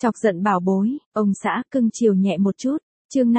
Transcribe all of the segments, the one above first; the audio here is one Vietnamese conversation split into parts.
Chọc giận bảo bối, ông xã cưng chiều nhẹ một chút, chương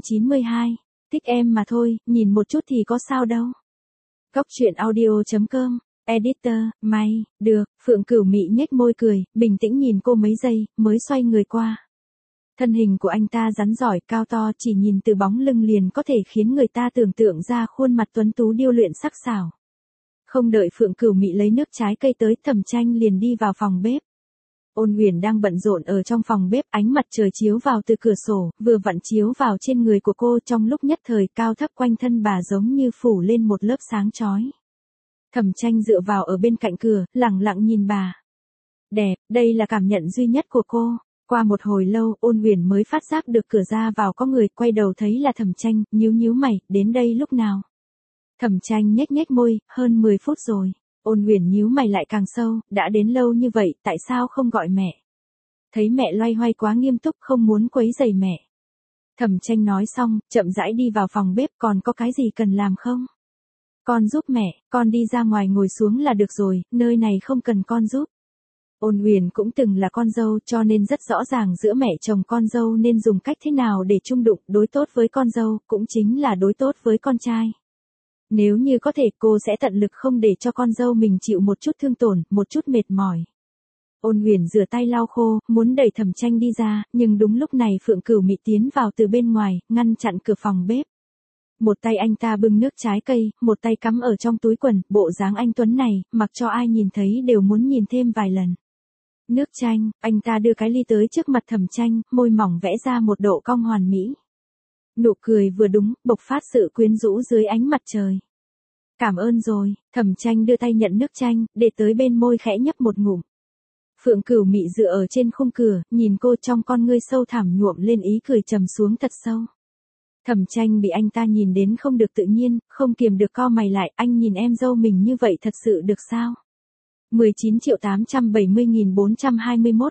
592, thích em mà thôi, nhìn một chút thì có sao đâu. Góc truyện audio.com, editor, may, được, Phượng Cửu Mị nhếch môi cười, bình tĩnh nhìn cô mấy giây, mới xoay người qua. Thân hình của anh ta rắn giỏi, cao to, chỉ nhìn từ bóng lưng liền có thể khiến người ta tưởng tượng ra khuôn mặt tuấn tú điêu luyện sắc sảo. Không đợi Phượng Cửu Mị lấy nước trái cây tới, Thẩm Tranh liền đi vào phòng bếp. Ôn Huyền đang bận rộn ở trong phòng bếp, ánh mặt trời chiếu vào từ cửa sổ, vừa vặn chiếu vào trên người của cô, trong lúc nhất thời cao thấp quanh thân bà giống như phủ lên một lớp sáng chói. Thẩm Tranh dựa vào ở bên cạnh cửa, lẳng lặng nhìn bà. Đẹp, đây là cảm nhận duy nhất của cô. Qua một hồi lâu, Ôn Huyền mới phát giác được cửa ra vào có người, quay đầu thấy là Thẩm Tranh, nhíu mày, đến đây lúc nào? Thẩm Tranh nhếch môi, hơn 10 phút rồi. Ôn Huyền nhíu mày lại càng sâu, đã đến lâu như vậy, tại sao không gọi mẹ? Thấy mẹ loay hoay quá nghiêm túc, không muốn quấy rầy mẹ. Thẩm Tranh nói xong, chậm rãi đi vào phòng bếp, còn có cái gì cần làm không? Con giúp mẹ, con đi ra ngoài ngồi xuống là được rồi, nơi này không cần con giúp. Ôn Huyền cũng từng là con dâu, cho nên rất rõ ràng giữa mẹ chồng con dâu nên dùng cách thế nào để chung đụng, đối tốt với con dâu, cũng chính là đối tốt với con trai. Nếu như có thể, cô sẽ tận lực không để cho con dâu mình chịu một chút thương tổn, một chút mệt mỏi. Ôn Huyền rửa tay lau khô, muốn đẩy Thẩm Tranh đi ra, nhưng đúng lúc này Phượng Cửu Mị tiến vào từ bên ngoài, ngăn chặn cửa phòng bếp. Một tay anh ta bưng nước trái cây, một tay cắm ở trong túi quần, bộ dáng anh tuấn này, mặc cho ai nhìn thấy đều muốn nhìn thêm vài lần. Nước chanh, anh ta đưa cái ly tới trước mặt Thẩm Tranh, môi mỏng vẽ ra một độ cong hoàn mỹ. Nụ cười vừa đúng, bộc phát sự quyến rũ dưới ánh mặt trời. Cảm ơn rồi, Thẩm Tranh đưa tay nhận nước chanh, để tới bên môi khẽ nhấp một ngụm. Phượng Cửu Mị dựa ở trên khung cửa, nhìn cô, trong con ngươi sâu thẳm nhuộm lên ý cười trầm xuống thật sâu. Thẩm Tranh bị anh ta nhìn đến không được tự nhiên, không kiềm được cau mày lại, anh nhìn em dâu mình như vậy thật sự được sao? 19.870.421,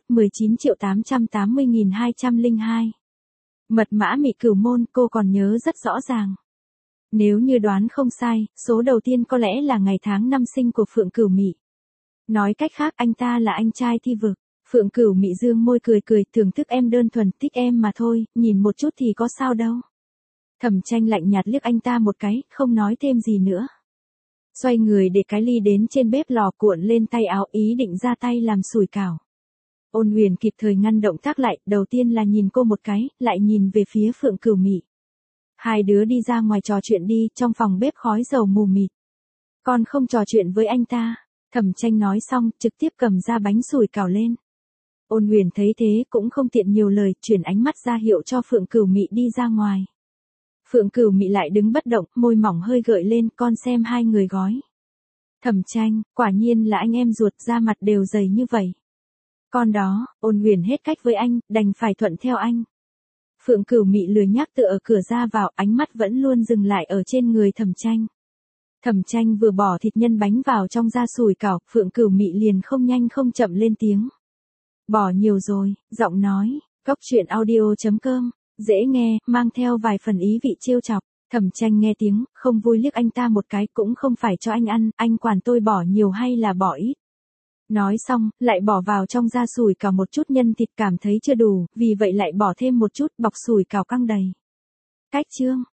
19.880.202. Mật mã Mị Cửu môn cô còn nhớ rất rõ ràng. Nếu như đoán không sai, số đầu tiên có lẽ là ngày tháng năm sinh của Phượng Cửu Mị. Nói cách khác, anh ta là anh trai Thi Vực. Phượng Cửu Mị dương môi cười, thưởng thức em đơn thuần, thích em mà thôi, nhìn một chút thì có sao đâu. Thẩm Tranh lạnh nhạt liếc anh ta một cái, không nói thêm gì nữa. Xoay người để cái ly đến trên bếp lò, cuộn lên tay áo, ý định ra tay làm sủi cảo. Ôn Huyền kịp thời ngăn động tác lại, đầu tiên là nhìn cô một cái, lại nhìn về phía Phượng Cửu Mị. Hai đứa đi ra ngoài trò chuyện đi, trong phòng bếp khói dầu mù mịt. Con không trò chuyện với anh ta. Thẩm Tranh nói xong, trực tiếp cầm ra bánh sủi cảo lên. Ôn Huyền thấy thế cũng không tiện nhiều lời, chuyển ánh mắt ra hiệu cho Phượng Cửu Mị đi ra ngoài. Phượng Cửu Mị lại đứng bất động, môi mỏng hơi gợi lên, con xem hai người gói. Thẩm Tranh, quả nhiên là anh em ruột, da mặt đều dày như vậy. Con đó, Ôn Huyền hết cách với anh, đành phải thuận theo anh. Phượng Cửu Mị lười nhác tựa ở cửa ra vào, ánh mắt vẫn luôn dừng lại ở trên người Thẩm Tranh. Thẩm Tranh vừa bỏ thịt nhân bánh vào trong da sủi cảo, Phượng Cửu Mị liền không nhanh không chậm lên tiếng. Bỏ nhiều rồi, giọng nói, góc truyện audio.com, dễ nghe, mang theo vài phần ý vị trêu chọc. Thẩm Tranh nghe tiếng, không vui liếc anh ta một cái, cũng không phải cho anh ăn, anh quản tôi bỏ nhiều hay là bỏ ít. Nói xong, lại bỏ vào trong da sủi cảo một chút nhân thịt, cảm thấy chưa đủ, vì vậy lại bỏ thêm một chút, bọc sủi cảo căng đầy. Cách chương,